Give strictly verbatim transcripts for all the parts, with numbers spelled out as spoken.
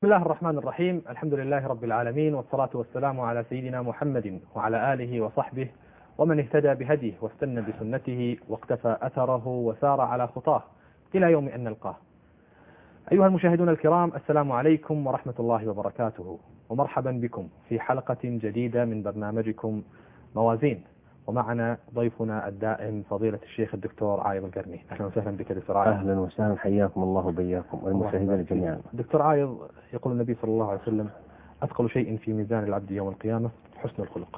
بسم الله الرحمن الرحيم. الحمد لله رب العالمين، والصلاة والسلام على سيدنا محمد وعلى آله وصحبه ومن اهتدى بهديه واستنى بسنته واقتفى أثره وسار على خطاه إلى يوم أن نلقاه. أيها المشاهدون الكرام، السلام عليكم ورحمة الله وبركاته، ومرحبا بكم في حلقة جديدة من برنامجكم موازين. ومعنا ضيفنا الدائم فضيلة الشيخ الدكتور عايض القرني. أهلا وسهلا بك دكتور عايض. أهلا وسهلا، حياكم الله وبياكم والمشاهدين جميعا. دكتور عايض، يقول النبي صلى الله عليه وسلم: أثقل شيء في ميزان العبد يوم القيامة حسن الخلق.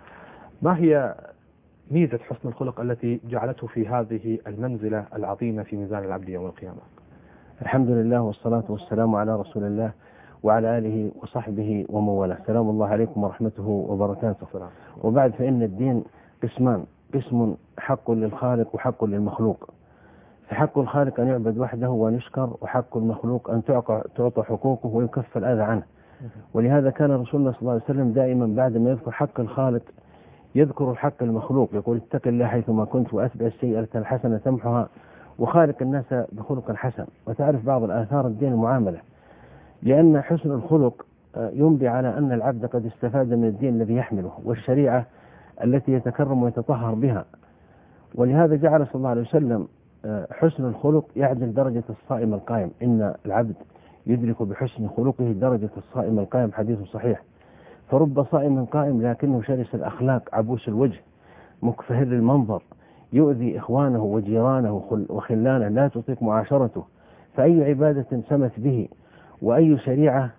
ما هي ميزة حسن الخلق التي جعلته في هذه المنزلة العظيمة في ميزان العبد يوم القيامة؟ الحمد لله والصلاة والسلام على رسول الله وعلى آله وصحبه ومن والاه. سلام الله عليكم ورحمته وبركاته. سلام. وبعد، فإن الدين قسمان: قسم حق للخالق وحق للمخلوق. فحق الخالق أن يعبد وحده وأن يشكر، وحق المخلوق أن تعطى حقوقه ويكف الأذى عنه. ولهذا كان رسول الله صلى الله عليه وسلم دائما بعد ما يذكر حق الخالق يذكر الحق المخلوق، يقول: اتق الله حيثما كنت وأتبع السيئة الحسنة تمحها وخالق الناس بخلق حسن. وتعرف بعض الآثار الدين المعاملة، لأن حسن الخلق ينبي على أن العبد قد استفاد من الدين الذي يحمله والشريعة التي يتكرم ويتطهر بها. ولهذا جعل صلى الله عليه وسلم حسن الخلق يعدل درجة الصائم القائم. إن العبد يدرك بحسن خلقه درجة الصائم القائم، حديث صحيح. فرب صائم قائم لكنه شرس الأخلاق، عبوس الوجه، مكفهر المنظر، يؤذي إخوانه وجيرانه وخلانه، لا تطيق معاشرته. فأي عبادة سمت به وأي شريعة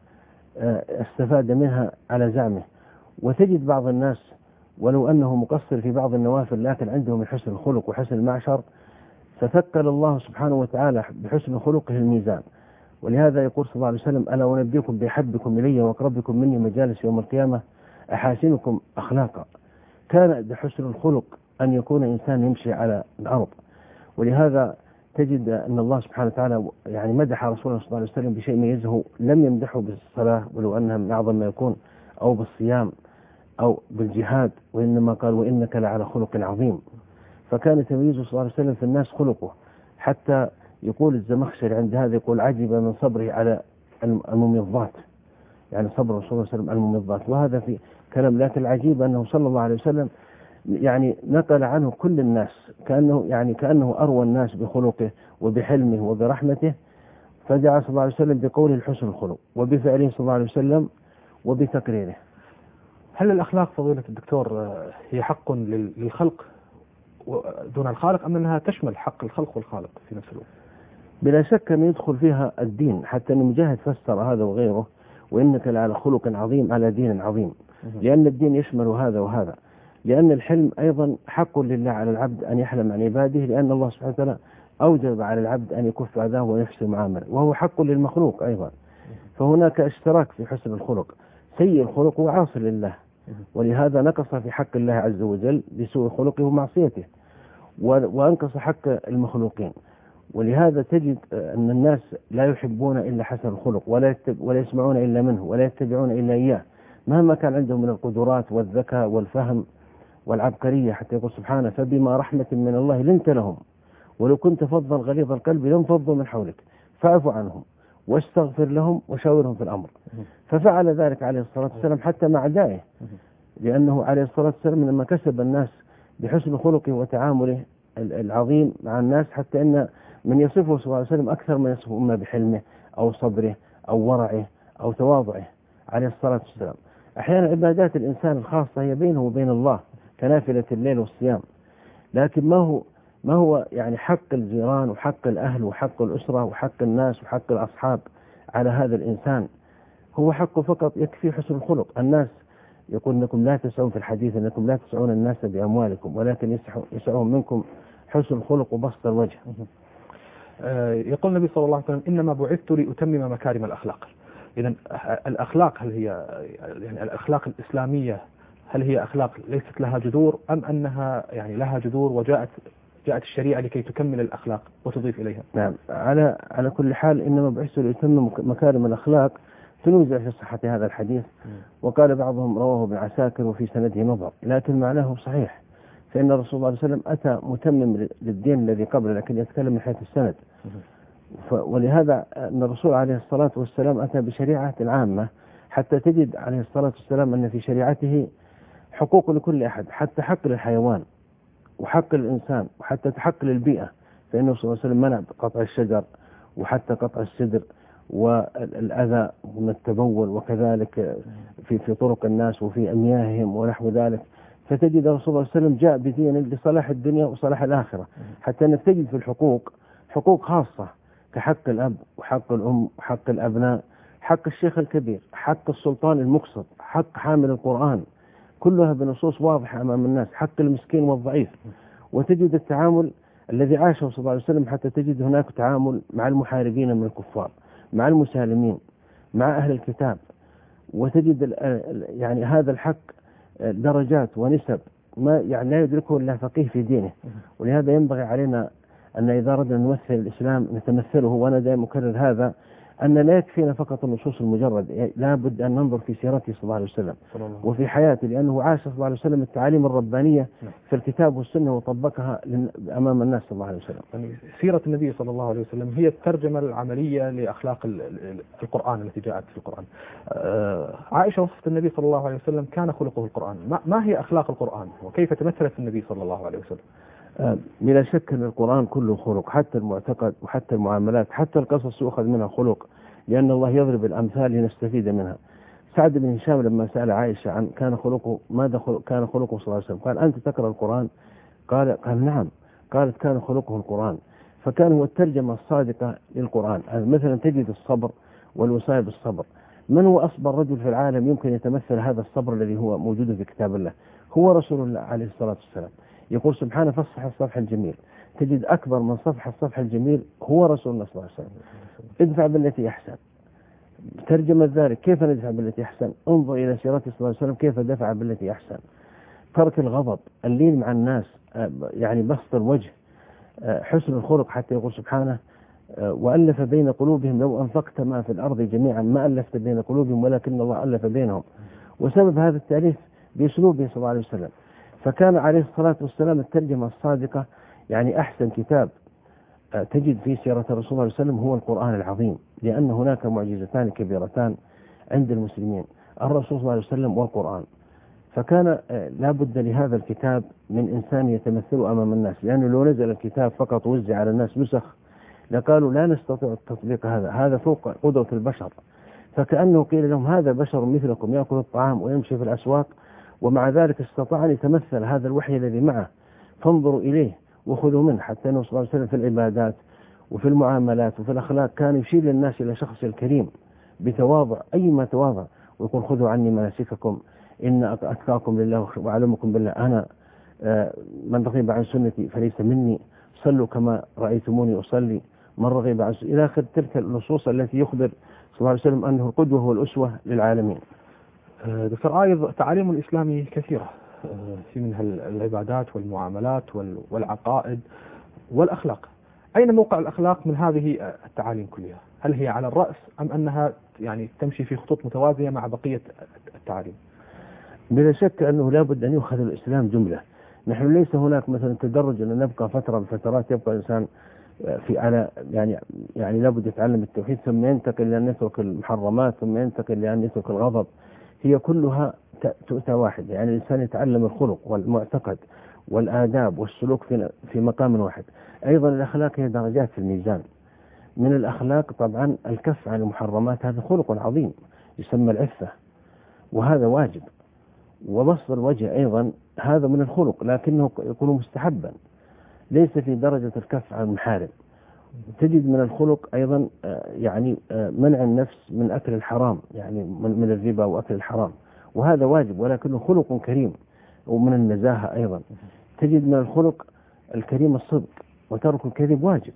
استفاد منها على زعمه. وتجد بعض الناس ولو أنه مقصر في بعض النوافل لكن عنده من حسن الخلق وحسن المعشر، فثقل الله سبحانه وتعالى بحسن خلقه الميزان. ولهذا يقول صلى الله عليه وسلم: ألا أنبئكم بأحبكم إلي وأقربكم مني مجالس يوم القيامة أحاسنكم أخلاقا. كان بحسن الخلق أن يكون إنسان يمشي على الأرض. ولهذا تجد أن الله سبحانه وتعالى يعني مدح رسول الله صلى الله عليه وسلم بشيء ميزه، لم يمدحه بالصلاة ولو أنها من أعظم ما يكون، أو بالصيام، أو بالجهاد، وإنما قال: وإنك لعلى خلق عظيم. فكان تمييزه صلى الله عليه وسلم في الناس خلقه. حتى يقول الزمخشري عند هذا، يقول: عجب من صبره على المميضات، يعني صبر رسول الله صلى الله عليه وسلم على المميضات. وهذا في كلام، لكن العجيب أنه صلى الله عليه وسلم يعني نقل عنه كل الناس، كأنه يعني كأنه أروى الناس بخلقه وبحلمه وبرحمته. فدعا صلى الله عليه وسلم بقوله الحسن الخلق، وبفعله صلى الله عليه وسلم، وبتقريره. هل الأخلاق فضيلة الدكتور هي حق للخلق دون الخالق، أم أنها تشمل حق الخلق والخالق في نفس الوقت؟ بلا شك أن يدخل فيها الدين، حتى أن مجاهد فسر هذا وغيره: وإنك لعلى خلق عظيم على دين عظيم. لأن الدين يشمل هذا وهذا. لأن الحلم أيضا حق لله على العبد أن يحلم عن عباده، لأن الله سبحانه وتعالى أوجب على العبد أن يكف أذاه ويحسن معامله، وهو حق للمخلوق أيضا. فهناك اشتراك في حسن الخلق. سيء الخلق هو عاصي لله، ولهذا نقص في حق الله عز وجل بسوء خلقه ومعصيته، وأنقص حق المخلوقين. ولهذا تجد أن الناس لا يحبون إلا حسن الخلق، ولا ولا يسمعون إلا منه، ولا يتبعون إلا إياه، مهما كان عندهم من القدرات والذكاء والفهم والعبقرية. حتى يقول سبحانه: فبما رحمة من الله لنت لهم ولو كنت فظا غليظ القلب لانفضوا من حولك فاعف عنهم واستغفر لهم وشاورهم في الأمر. ففعل ذلك عليه الصلاة والسلام حتى مع أعدائه، لأنه عليه الصلاة والسلام لما كسب الناس بحسن خلقه وتعامله العظيم مع الناس، حتى أن من يصفه صلى الله عليه وسلم أكثر من يصفه إما بحلمه أو صبره أو ورعه أو تواضعه عليه الصلاة والسلام. أحيانا عبادات الإنسان الخاصة هي بينه وبين الله كنافلة الليل والصيام، لكن ما هو ما هو يعني حق الجيران وحق الأهل وحق الأسرة وحق الناس وحق الأصحاب على هذا الإنسان. هو حقه فقط يكفي حسن الخلق. الناس يقول: إنكم لا تسعون في الحديث إنكم لا تسعون الناس بأموالكم ولكن يسعون منكم حسن الخلق وبسط الوجه. يقول النبي صلى الله عليه وسلم: إنما بعثت لأتمم مكارم الأخلاق. إذن الأخلاق هل هي يعني الأخلاق الإسلامية هل هي أخلاق ليست لها جذور، أم أنها يعني لها جذور وجاءت جاءت الشريعة لكي تكمل الأخلاق وتضيف إليها؟ نعم، على على كل حال إنما بعثت لأتمم مكارم الأخلاق تنوزع في صحة هذا الحديث. وقال بعضهم رواه ابن عساكر وفي سنده نظر، لكن معناه صحيح. فإن الرسول صلى الله عليه وسلم أتى متمم للدين الذي قبله، لكن يتكلم من حيث السند. ولهذا أن الرسول عليه الصلاة والسلام أتى بشريعة عامة، حتى تجد عليه الصلاة والسلام أن في شريعته حقوق لكل أحد، حتى حق للحيوان وحق الإنسان وحتى حق للبيئة، فإنه صلى الله عليه وسلم منع قطع الشجر وحتى قطع السدر والأذى من التبول، وكذلك في في طرق الناس وفي أمياههم ونحو ذلك. فتجد الرسول صلى الله عليه وسلم جاء بدين لصلاح الدنيا وصلاح الآخرة، حتى أنك تجد في الحقوق حقوق خاصة كحق الأب وحق الأم وحق الأبناء، حق الشيخ الكبير، حق السلطان المقسط، حق حامل القرآن، كلها بنصوص واضحة أمام الناس، حق المسكين والضعيف. وتجد التعامل الذي عاشه صلى الله عليه وسلم، حتى تجد هناك تعامل مع المحاربين من الكفار، مع المسالمين، مع أهل الكتاب. وتجد يعني هذا الحق درجات ونسب ما يعني لا يدركه إلا فقيه في دينه. ولهذا ينبغي علينا أن إذا أردنا أن نمثل الإسلام نتمثله، وأنا دائما أكرر هذا، أن لا يكفينا فقط النصوص المجرد، لا بد أن ننظر في سيرته صلى الله عليه وسلم وفي حياته، لأنه عاش صلى الله عليه وسلم التعاليم الربانية في الكتاب والسنة وطبقها أمام الناس صلى الله عليه وسلم. يعني سيرة النبي صلى الله عليه وسلم هي الترجمة العملية لأخلاق القرآن التي جاءت في القرآن. عائشة وصفت النبي صلى الله عليه وسلم كان خلقه القرآن. ما هي أخلاق القرآن وكيف تمثلت النبي صلى الله عليه وسلم؟ بلا شك أن القرآن كله خلق، حتى المعتقد وحتى المعاملات، حتى القصص يؤخذ منها خلق، لأن الله يضرب الأمثال لنستفيد منها. سعد بن هشام لما سأل عائشة عن كان خلقه ماذا خلق كان خلقه صلى الله عليه وسلم، قال أنت تقرأ القرآن؟ قال قال نعم. قالت كان خلقه القرآن. فكان هو الترجمة الصادقة للقرآن. مثلا تجد الصبر والوصاية بالصبر. من هو أصبر رجل في العالم يمكن يتمثل هذا الصبر الذي هو موجود في كتاب الله؟ هو رسول الله عليه الصلاة والسلام. يقول سبحانه فصح الصفح الجميل. تجد أكبر من صفح الصفح الجميل هو رسول الله صلى الله عليه وسلم. ادفع بالتي أحسن. ترجمة ذلك كيف ندفع بالتي أحسن؟ انظر إلى سيرته صلى الله عليه وسلم كيف دفع بالتي أحسن. ترك الغضب، اللين مع الناس، يعني بسط الوجه، حسن الخلق، حتى يقول سبحانه وألف بين قلوبهم لو أنفقت ما في الأرض جميعا ما ألفت بين قلوبهم ولكن الله ألف بينهم. وسبب هذا التأليف بأسلوبه صلى الله عليه وسلم. فكان عليه الصلاة والسلام الترجمة الصادقة. يعني أحسن كتاب تجد في سيرة الرسول صلى الله عليه وسلم هو القرآن العظيم، لأن هناك معجزتان كبيرتان عند المسلمين، الرسول صلى الله عليه وسلم والقرآن. فكان لا بد لهذا الكتاب من إنسان يتمثل أمام الناس، لأنه لو نزل الكتاب فقط وزع على الناس نسخ لقالوا لا نستطيع التطبيق هذا، هذا فوق قدرة البشر. فكأنه قيل لهم هذا بشر مثلكم يأكل الطعام ويمشي في الأسواق، ومع ذلك استطاع أن يتمثل هذا الوحي الذي معه، فانظروا إليه وخذوا منه. حتى أنه صلى الله عليه وسلم في العبادات وفي المعاملات وفي الأخلاق كان يشير للناس إلى شخص الكريم بتواضع، أيما تواضع، ويقول خذوا عني مناسككم إن أتقاكم لله وأعلمكم بالله، أنا من رغب عن سنتي فليس مني، صلوا كما رأيتموني أصلي، من رغب عن سنتي، إلى آخر تلك النصوص التي يخبر صلى الله عليه وسلم أنه القدوة والأسوة للعالمين. دكتور عايض، تعاليم الإسلام كثيرة، في منها العبادات والمعاملات والعقائد والأخلاق. أين موقع الأخلاق من هذه التعاليم كلها؟ هل هي على الرأس أم أنها يعني تمشي في خطوط متوازية مع بقية التعاليم؟ بلا شك أنه لا بد أن يؤخذ الإسلام جملة. نحن ليس هناك مثلا تدرج أن نبقى فترة بفترات يبقى الإنسان في على يعني يعني لا بد يتعلم التوحيد ثم ينتقل لأن يترك المحرمات ثم ينتقل لأن يترك الغضب. هي كلها تؤتى واحد، يعني الإنسان يتعلم الخلق والمعتقد والآداب والسلوك في في مقام واحد. أيضا الأخلاق هي درجات في الميزان. من الأخلاق طبعا الكف عن المحرمات، هذا خلق عظيم يسمى العفة، وهذا واجب. وبسط الوجه أيضا هذا من الخلق، لكنه يكون مستحبا، ليس في درجة الكف عن المحارم. تجد من الخلق أيضا يعني منع النفس من أكل الحرام، يعني من الربا وأكل الحرام، وهذا واجب ولكنه خلق كريم. ومن النزاهة أيضا تجد من الخلق الكريم الصدق، وترك الكذب واجب.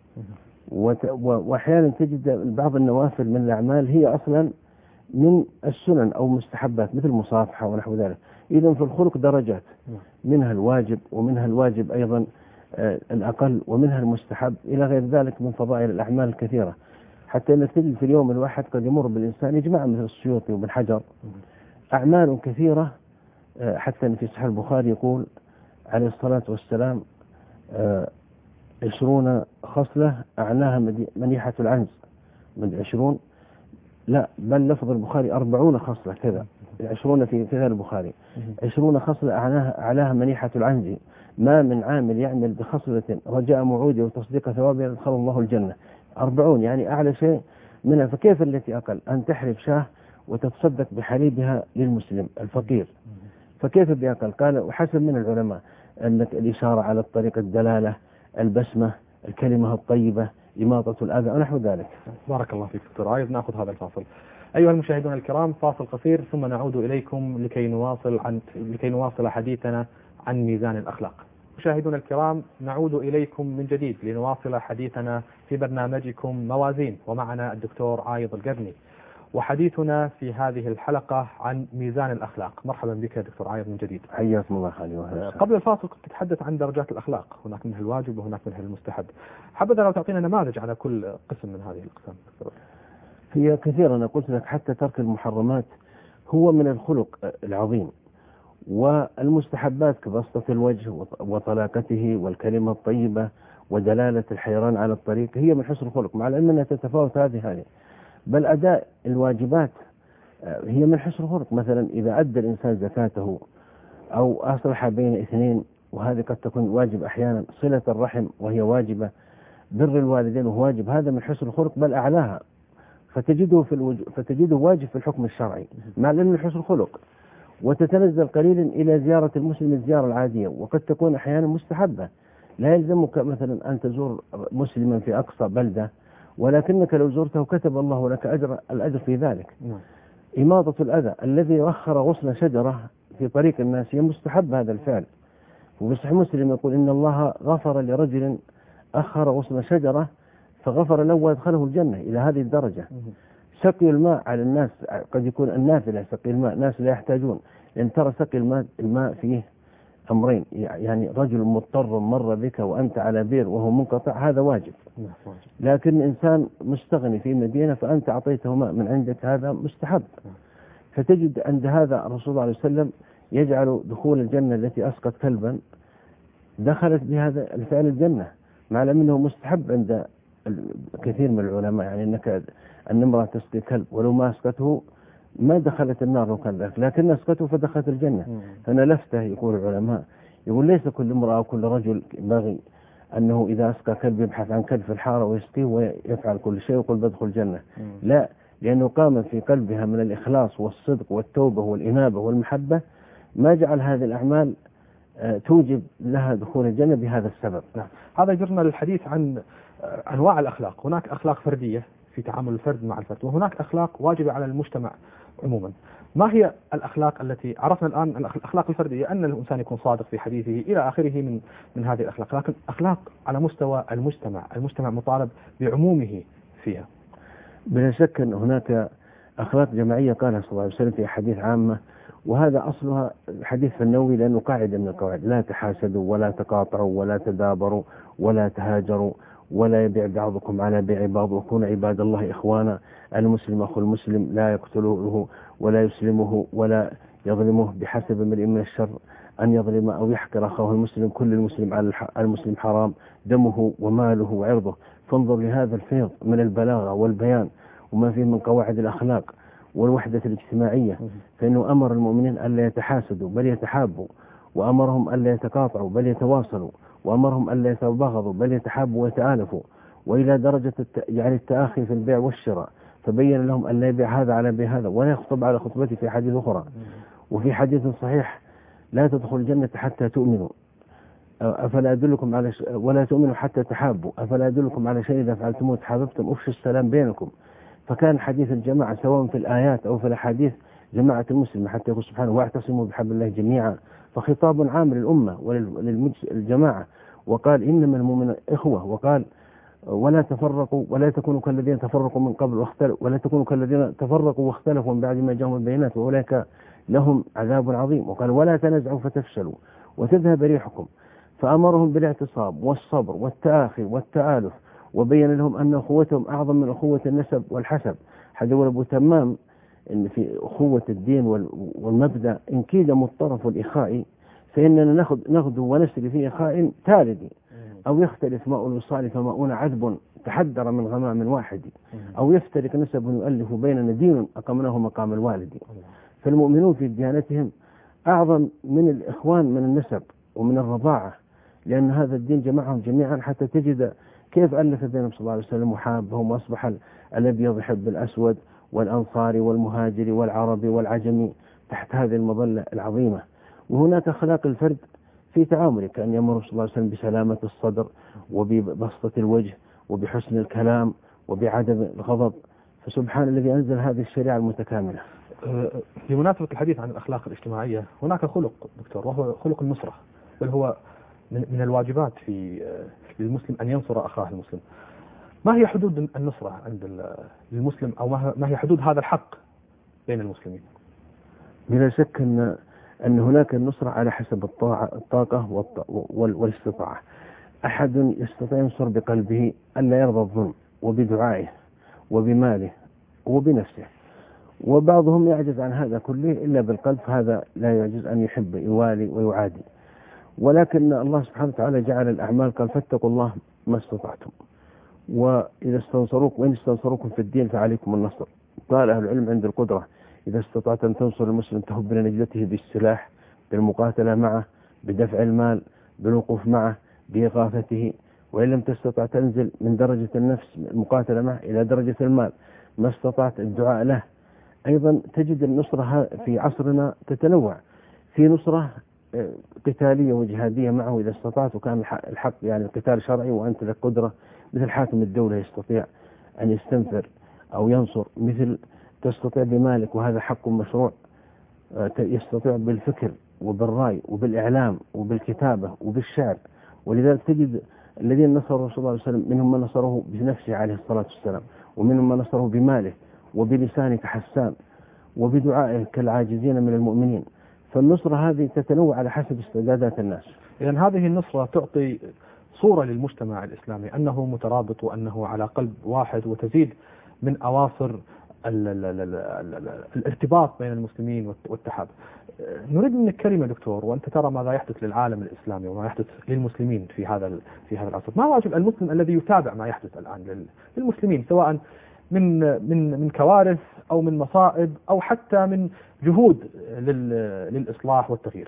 وأحيانا تجد بعض النوافل من الأعمال هي أصلا من السنن أو مستحبات مثل المصافحة ونحو ذلك. إذن في الخلق درجات، منها الواجب ومنها الواجب أيضا الأقل ومنها المستحب إلى غير ذلك من فضائل الأعمال الكثيرة. حتى أنك تجد في اليوم الواحد قد يمر بالإنسان يجمع مثل السيوطي وابن حجر أعمال كثيرة. حتى أن في صحيح البخاري يقول عليه الصلاة والسلام عشرون خصلة أعلاها منيحة العنز. من عشرون لا بل لفظ البخاري أربعون خصلة كذا، عشرون في في غير البخاري. عشرون خصلة أعلاها أعلاها منيحة العنز، ما من عامل يعمل بخصلة رجاء موعوده وتصديق ثوابه يدخل الله الجنة. أربعون يعني أعلى شيء منها، فكيف التي أقل؟ أن تحلب شاه وتتصدق بحليبها للمسلم الفقير، فكيف بأقل؟ قال وحسب من العلماء أنك الإشارة على الطريق، الدلالة، البسمة، الكلمة الطيبة، إماطة الأذى ونحو ذلك. بارك الله فيك دكتور عايض. نأخذ هذا الفاصل. أيها المشاهدون الكرام، فاصل قصير ثم نعود إليكم لكي نواصل عن لكي نواصل حديثنا عن ميزان الأخلاق. مشاهدون الكرام، نعود إليكم من جديد لنواصل حديثنا في برنامجكم موازين، ومعنا الدكتور عايض القرني، وحديثنا في هذه الحلقة عن ميزان الأخلاق. مرحبا بك يا دكتور عايض من جديد. حياكم الله خالي. قبل الفاصل كنت تتحدث عن درجات الأخلاق، هناك منها الواجب وهناك منها المستحب. حبذا لو تعطينا نماذج على كل قسم من هذه الأقسام. هي كثيرا، أنا قلت لك حتى ترك المحرمات هو من الخلق العظيم، والمستحبات كبسطة الوجه وطلاقته والكلمة الطيبة ودلالة الحيران على الطريق هي من حسن الخلق، مع أنها تتفاوت هذه هذه. بل أداء الواجبات هي من حسن الخلق. مثلا إذا أدى الإنسان زكاته أو أصلح بين اثنين، وهذه قد تكون واجب أحيانا، صلة الرحم وهي واجبة، بر الوالدين وهو واجب، هذا من حسن الخلق بل أعلاها، فتجده في الوجو... فتجده واجب في الحكم الشرعي مع أنه حسن الخلق. وتتنزل قليلا إلى زيارة المسلم الزيارة العادية، وقد تكون أحيانا مستحبة. لا يلزمك مثلا أن تزور مسلما في أقصى بلدة، ولكنك لو زرته كتب الله لك أجر الأجر في ذلك. إماطة الأذى، الذي وخر غصن شجرة في طريق الناس هي مستحب هذا الفعل. وبصحيح مسلم يقول إن الله غفر لرجل أخر غصن شجرة فغفر له وادخله الجنة، إلى هذه الدرجة. سقي الماء على الناس قد يكون النافلة، سقي الماء ناس لا يحتاجون، لأن ترى سقي الماء الماء فيه أمرين، يعني رجل مضطر مر بك وأنت على بير وهو منقطع، هذا واجب. لكن إنسان مستغني في مدينة فأنت أعطيته ماء من عندك، هذا مستحب. فتجد عند هذا الرسول صلى الله عليه وسلم يجعل دخول الجنة التي أسقط كلبا دخلت بهذا الفعل الجنة، مع أنه مستحب عند كثير من العلماء، يعني أنك النمرة تسقي كلب ولو ما أسقته ما دخلت النار لو كان ذلك، لكن أسقته فدخلت الجنة. فأنا لفته يقول العلماء، يقول ليس كل امرأة أو كل رجل باغي أنه إذا أسقى كلب يبحث عن كلب في الحارة ويسقيه ويفعل كل شيء ويقول بدخل الجنة. لا، لأنه قام في قلبها من الإخلاص والصدق والتوبة والإنابة والمحبة، ما جعل هذه الأعمال توجب لها دخول الجنة بهذا السبب. نعم. هذا يجرنا للحديث عن أنواع الأخلاق. هناك أخلاق فردية في تعامل الفرد مع الفرد، وهناك أخلاق واجبة على المجتمع عموما. ما هي الأخلاق التي عرفنا الآن؟ الأخلاق الفردية أن الإنسان يكون صادق في حديثه إلى آخره من من هذه الأخلاق، لكن أخلاق على مستوى المجتمع، المجتمع مطالب بعمومه فيها. بلا شك أن هناك أخلاق جماعية قالها صلى الله عليه وسلم في حديث عامة، وهذا أصلها حديث فنوي، لأنه قاعدة من القواعد: لا تحاسدوا ولا تقاطعوا ولا تدابروا ولا تهاجروا ولا يبيع بعضكم على بيع بعض وكونوا عباد الله إخوانا. المسلم أخو المسلم لا يقتله ولا يسلمه ولا يظلمه، بحسب امرئ من الشر أن يظلم أو يحقر أخاه المسلم، كل المسلم على المسلم حرام دمه وماله وعرضه. فانظر لهذا الفيض من البلاغة والبيان وما فيه من قواعد الأخلاق والوحدة الاجتماعية، فإنه أمر المؤمنين ألا يتحاسدوا بل يتحابوا، وأمرهم ألا يتقاطعوا بل يتواصلوا، وأمرهم ألا يتباغضوا بل يتحابوا ويتآلفوا، وإلى درجة الت... يعني التآخي في البيع والشراء، فبين لهم أن لا يبيع هذا على بيع هذا ولا يخطب على خطبته في حديث أخرى. وفي حديث صحيح: لا تدخل الجنة حتى تؤمنوا أفلا أدلكم على ش... ولا تؤمنوا حتى تحابوا أفلا أدلكم على شيء إذا فعلتموه تحاببتم أفشوا السلام بينكم. فكان حديث الجماعة سواء في الآيات أو في الأحاديث جماعة المسلم، حتى يقول سبحانه: واعتصموا بحبل الله جميعا، فخطاب عام للأمة وللجماعة. وقال: إنما المؤمنون إخوة، وقال: ولا تفرقوا ولا تكونوا كالذين تفرقوا من قبل واختلفوا ولا تكونوا كالذين تفرقوا واختلفوا من بعد ما جاءهم البينات وأولئك لهم عذاب عظيم. وقال: ولا تنازعوا فتفشلوا وتذهب ريحكم. فأمرهم بالاعتصام والصبر والتآخي والتآلف، وبين لهم أن أخوتهم أعظم من أخوة النسب والحسب. حديث أبو تمام إن في أخوة الدين والمبدأ: إن كيد مضطرف الإخاء فإننا نغدو ونسري في إخاء تالد. أو يختلف ماء الوصال فماؤنا عذب تحدر من غمام واحد، أو يفترق نسب يؤلف بيننا دين أقمناه مقام الوالد. فالمؤمنون في ديانتهم أعظم من الإخوان من النسب ومن الرضاعة، لأن هذا الدين جمعهم جميعا، حتى تجد كيف ألف بينهم صلى الله عليه وسلم وحابهم، وأصبح الأبيض يحب الأسود والأنصاري والمهاجري والعربي والعجمي تحت هذه المظلة العظيمة. وهناك أخلاق الفرد في تعامله، كأن يأمر صلى الله عليه وسلم بسلامة الصدر وببسطة الوجه وبحسن الكلام وبعدم الغضب. فسبحان الذي أنزل هذه الشريعة المتكاملة. بمناسبة الحديث عن الأخلاق الاجتماعية، هناك خلق دكتور وهو خلق النصرة، بل هو من الواجبات في للمسلم أن ينصر أخاه المسلم. ما هي حدود النصرة عند المسلم، أو ما هي حدود هذا الحق بين المسلمين؟ بلا شك أن أن هناك النصرة على حسب الطاعة الطاقة والاستطاعة. أحد يستطيع ينصر بقلبه أن لا يرضى الظلم، وبدعائه وبماله وبنفسه، وبعضهم يعجز عن هذا كله إلا بالقلب، هذا لا يعجز أن يحب يوالي ويعادي. ولكن الله سبحانه وتعالى جعل الأعمال، قال فاتقوا الله ما استطعتم، وإذا استنصروكم وإن استنصروكم في الدين فعليكم النصر. قال أهل العلم عند القدرة إذا استطعت أن تنصر المسلم تهب لنجدته بالسلاح، بالمقاتلة معه، بدفع المال، بالوقوف معه، بإغاثته. وإن لم تستطع تنزل من درجة النفس المقاتلة معه إلى درجة المال، ما استطعت الدعاء له. أيضا تجد النصرة في عصرنا تتنوع، في نصرة قتالية وجهادية معه إذا استطعت، وكان الحق يعني القتال شرعي وأنت لك قدرة، مثل حاكم الدولة يستطيع أن يستنفر أو ينصر، مثل تستطيع بمالك وهذا حق مشروع، يستطيع بالفكر وبالرأي وبالإعلام وبالكتابة وبالشعر. ولذلك تجد الذين نصروا رسول الله صلى الله عليه وسلم منهم من نصره بنفسه عليه الصلاة والسلام، ومنهم من نصره بماله وبلسانه كحسان وبدعائه كالعاجزين من المؤمنين. فالنصرة هذه تتنوع على حسب استعدادات الناس. إذن هذه النصرة تعطي صورة للمجتمع الإسلامي أنه مترابط وأنه على قلب واحد، وتزيد من أواصر ال ال ال ال ال ال الارتباط بين المسلمين والتحاب. نريد منك كلمة دكتور، وأنت ترى ماذا يحدث للعالم الإسلامي وما يحدث للمسلمين في هذا في هذا العصر. ما واجب المسلم الذي يتابع ما يحدث الآن للمسلمين، سواء من من من كوارث أو من مصائب أو حتى من جهود للإصلاح والتغيير؟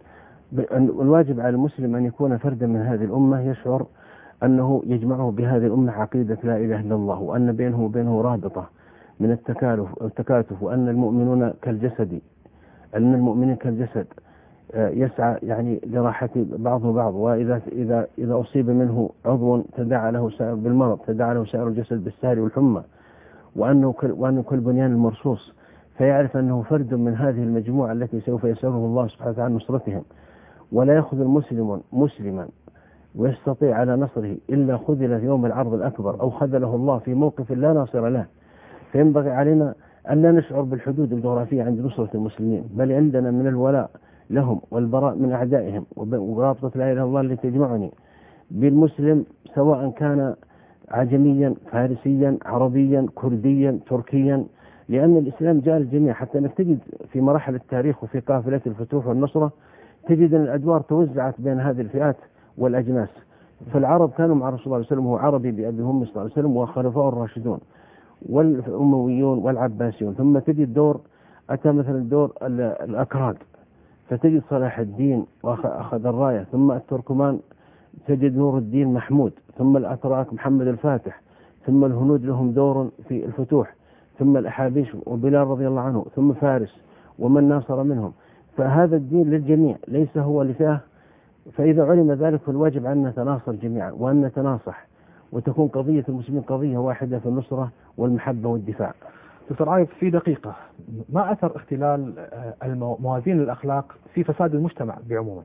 الواجب على المسلم أن يكون فردا من هذه الأمة، يشعر أنه يجمعه بهذه الأمة عقيدة لا إله إلا الله، وأن بينه وبينه رابطة من التكالف التكاتف، وأن المؤمنون كالجسد، أن المؤمنين كالجسد يسعى يعني لراحة بعضه بعض، وإذا إذا إذا أصيب منه عضو تداعى له سائر بالمرض، تداعى له سائر الجسد بالسهر والحمى، وأنه وأنه كالبنيان المرصوص. فيعرف أنه فرد من هذه المجموعة التي سوف يسأله الله سبحانه وتعالى نصرتهم. ولا يأخذ المسلم مسلما ويستطيع على نصره إلا خذل في يوم العرض الأكبر، أو خذله الله في موقف لا ناصر له. فينبغي علينا أن لا نشعر بالحدود الجغرافية عند نصرة المسلمين، بل عندنا من الولاء لهم والبراء من أعدائهم، ورابطة لا إله إلا الله التي تجمعني بالمسلم، سواء كان عجميا فارسيا عربيا كرديا تركيا، لأن الإسلام جاء الجميع. حتى أنك تجد في مراحل التاريخ وفي قافلة الفتوح والنصرة تجد أن الأدوار توزعت بين هذه الفئات والأجناس. فالعرب كانوا مع رسول الله صلى الله عليه وسلم، هو عربي بأبي هم صلى الله عليه وسلم، وخلفاء الراشدون والأمويون والعباسيون. ثم تجد دور أتى مثلا دور الأكراد، فتجد صلاح الدين وأخذ الراية، ثم التركمان تجد نور الدين محمود، ثم الأتراك محمد الفاتح، ثم الهنود لهم دور في الفتوح، ثم الأحابيش وبلال رضي الله عنه، ثم فارس ومن ناصر منهم. فهذا الدين للجميع ليس هو لفئة. فإذا علم ذلك فالواجب أن نتناصر جميعا وأن نتناصح، وتكون قضية المسلمين قضية واحدة في النصرة والمحبة والدفاع. دكتور عايض، في دقيقة، ما أثر اختلال موازين الأخلاق في فساد المجتمع بعموما؟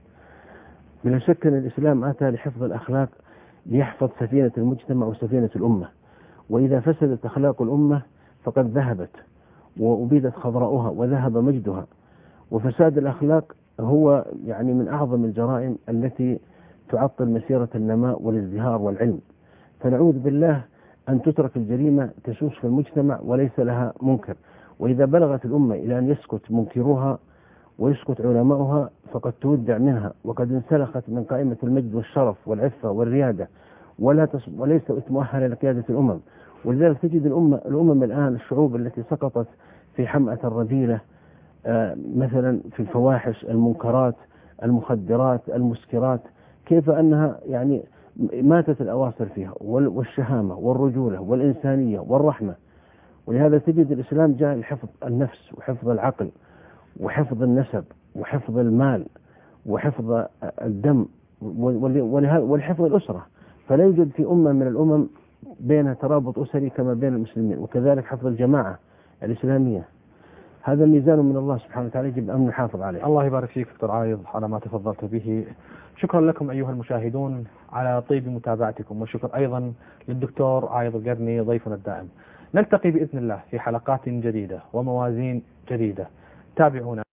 بلا شك أن الإسلام أتى لحفظ الأخلاق، ليحفظ سفينة المجتمع وسفينة الأمة. وإذا فسدت أخلاق الأمة فقد ذهبت وأبيدت خضراؤها وذهب مجدها. وفساد الأخلاق هو يعني من أعظم الجرائم التي تعطل مسيرة النماء والازدهار والعلم. فنعوذ بالله أن تترك الجريمة تشوش في المجتمع وليس لها منكر. وإذا بلغت الأمة إلى أن يسكت منكروها ويسكت علماؤها فقد تودع منها وقد انسلخت من قائمة المجد والشرف والعفة والريادة، ولا وليست مؤهلة لقيادة الأمم. ولذلك تجد الأمة الأمم الآن، الشعوب التي سقطت في حمأة الرذيلة، آه مثلا في الفواحش، المنكرات، المخدرات، المسكرات، كيف أنها يعني ماتت الأواصر فيها، والشهامة والرجولة والإنسانية والرحمة. ولهذا تجد الإسلام جاء لحفظ النفس وحفظ العقل وحفظ النسب وحفظ المال وحفظ الدم والحفظ الأسرة. فلا يوجد في أمة من الأمم بين ترابط أسري كما بين المسلمين، وكذلك حفظ الجماعة الإسلامية. هذا ميزان من الله سبحانه وتعالى يجب أن نحافظ عليه. الله يبارك فيك دكتور عايض على ما تفضلت به. شكرا لكم أيها المشاهدون على طيب متابعتكم، وشكرا أيضا للدكتور عايض القرني ضيفنا الدائم. نلتقي بإذن الله في حلقات جديدة وموازين جديدة. تابعونا.